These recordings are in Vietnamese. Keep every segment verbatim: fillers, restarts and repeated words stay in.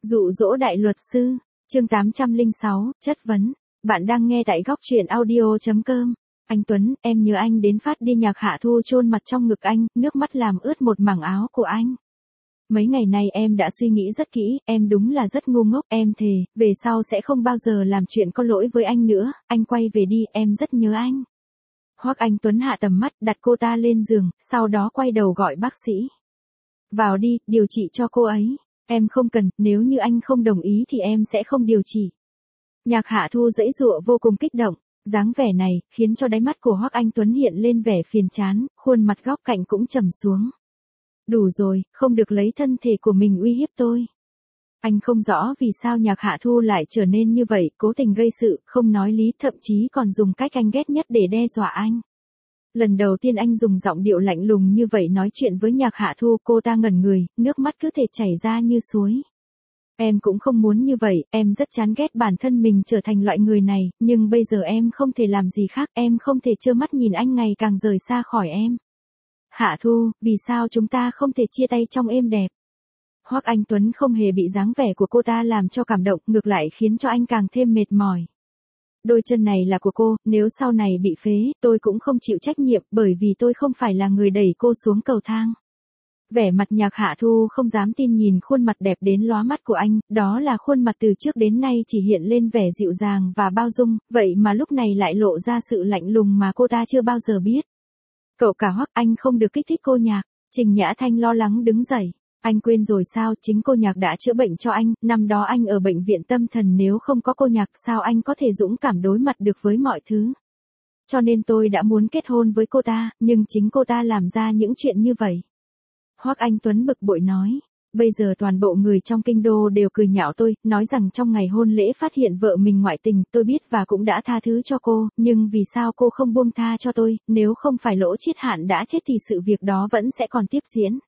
Dụ dỗ đại luật sư, chương tám trăm lẻ sáu, chất vấn. Bạn đang nghe tại góc truyện audio chấm com. Anh Tuấn, em nhớ anh đến phát đi. Nhạc Hạ Thu chôn mặt trong ngực anh, nước mắt làm ướt một mảng áo của anh. Mấy ngày nay em đã suy nghĩ rất kỹ, em đúng là rất ngu ngốc, em thề, về sau sẽ không bao giờ làm chuyện có lỗi với anh nữa, anh quay về đi, em rất nhớ anh. Hoắc Anh Tuấn hạ tầm mắt, đặt cô ta lên giường, sau đó quay đầu gọi bác sĩ. Vào đi, điều trị cho cô ấy. Em không cần, nếu như anh không đồng ý thì em sẽ không điều trị. Nhạc Hạ Thu giãy giụa vô cùng kích động, dáng vẻ này khiến cho đáy mắt của Hoắc Anh Tuấn hiện lên vẻ phiền chán, khuôn mặt góc cạnh cũng trầm xuống. Đủ rồi, không được lấy thân thể của mình uy hiếp tôi. Anh không rõ vì sao Nhạc Hạ Thu lại trở nên như vậy, cố tình gây sự, không nói lý, thậm chí còn dùng cách anh ghét nhất để đe dọa anh. Lần đầu tiên anh dùng giọng điệu lạnh lùng như vậy nói chuyện với Nhạc Hạ Thu, cô ta ngẩn người, nước mắt cứ thể chảy ra như suối. Em cũng không muốn như vậy, em rất chán ghét bản thân mình trở thành loại người này, nhưng bây giờ em không thể làm gì khác, em không thể trơ mắt nhìn anh ngày càng rời xa khỏi em. Hạ Thu, vì sao chúng ta không thể chia tay trong êm đẹp? Hoắc Anh Tuấn không hề bị dáng vẻ của cô ta làm cho cảm động, ngược lại khiến cho anh càng thêm mệt mỏi. Đôi chân này là của cô, nếu sau này bị phế, tôi cũng không chịu trách nhiệm, bởi vì tôi không phải là người đẩy cô xuống cầu thang. Vẻ mặt Nhạc Hạ Thu không dám tin nhìn khuôn mặt đẹp đến lóa mắt của anh, đó là khuôn mặt từ trước đến nay chỉ hiện lên vẻ dịu dàng và bao dung, vậy mà lúc này lại lộ ra sự lạnh lùng mà cô ta chưa bao giờ biết. Cậu cả Hoắc, anh không được kích thích cô Nhạc. Trình Nhã Thanh lo lắng đứng dậy. Anh quên rồi sao, chính cô Nhạc đã chữa bệnh cho anh, năm đó anh ở bệnh viện tâm thần, nếu không có cô Nhạc sao anh có thể dũng cảm đối mặt được với mọi thứ. Cho nên tôi đã muốn kết hôn với cô ta, nhưng chính cô ta làm ra những chuyện như vậy. Hoắc Anh Tuấn bực bội nói, bây giờ toàn bộ người trong kinh đô đều cười nhạo tôi, nói rằng trong ngày hôn lễ phát hiện vợ mình ngoại tình, tôi biết và cũng đã tha thứ cho cô, nhưng vì sao cô không buông tha cho tôi, nếu không phải Lỗ Chiết Hạn đã chết thì sự việc đó vẫn sẽ còn tiếp diễn.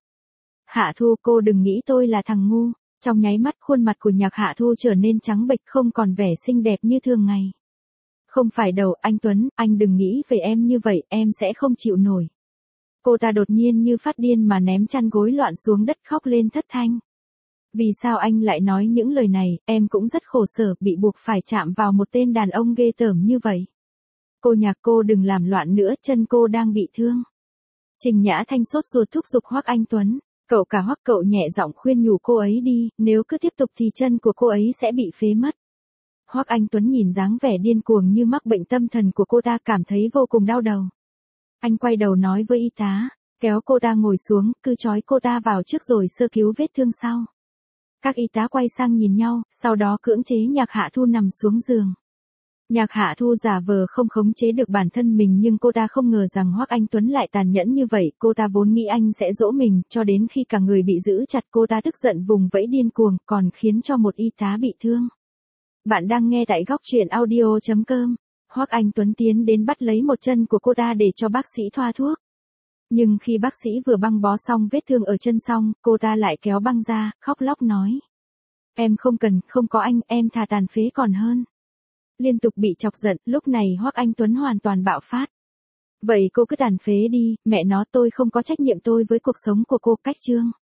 Hạ Thu, cô đừng nghĩ tôi là thằng ngu. Trong nháy mắt khuôn mặt của Nhạc Hạ Thu trở nên trắng bệch, không còn vẻ xinh đẹp như thường ngày. Không phải đâu, anh Tuấn, anh đừng nghĩ về em như vậy, em sẽ không chịu nổi. Cô ta đột nhiên như phát điên mà ném chăn gối loạn xuống đất khóc lên thất thanh. Vì sao anh lại nói những lời này, em cũng rất khổ sở, bị buộc phải chạm vào một tên đàn ông ghê tởm như vậy. Cô Nhạc, cô đừng làm loạn nữa, chân cô đang bị thương. Trình Nhã Thanh sốt ruột thúc giục Hoắc Anh Tuấn. Cậu cả Hoắc, cậu nhẹ giọng khuyên nhủ cô ấy đi, nếu cứ tiếp tục thì chân của cô ấy sẽ bị phế mất. Hoắc Anh Tuấn nhìn dáng vẻ điên cuồng như mắc bệnh tâm thần của cô ta, cảm thấy vô cùng đau đầu. Anh quay đầu nói với y tá, kéo cô ta ngồi xuống, cứ trói cô ta vào trước rồi sơ cứu vết thương sau. Các y tá quay sang nhìn nhau, sau đó cưỡng chế Nhạc Hạ Thu nằm xuống giường. Nhạc Hạ Thu giả vờ không khống chế được bản thân mình, nhưng cô ta không ngờ rằng Hoắc Anh Tuấn lại tàn nhẫn như vậy, cô ta vốn nghĩ anh sẽ dỗ mình, cho đến khi cả người bị giữ chặt cô ta tức giận vùng vẫy điên cuồng, còn khiến cho một y tá bị thương. Bạn đang nghe tại góc truyện audio chấm com. Hoắc Anh Tuấn tiến đến bắt lấy một chân của cô ta để cho bác sĩ thoa thuốc. Nhưng khi bác sĩ vừa băng bó xong vết thương ở chân xong, cô ta lại kéo băng ra, khóc lóc nói. Em không cần, không có anh, em thà tàn phế còn hơn. Liên tục bị chọc giận, lúc này Hoắc Anh Tuấn hoàn toàn bạo phát. Vậy cô cứ tàn phế đi, mẹ nó, tôi không có trách nhiệm tôi với cuộc sống của cô, cách chương.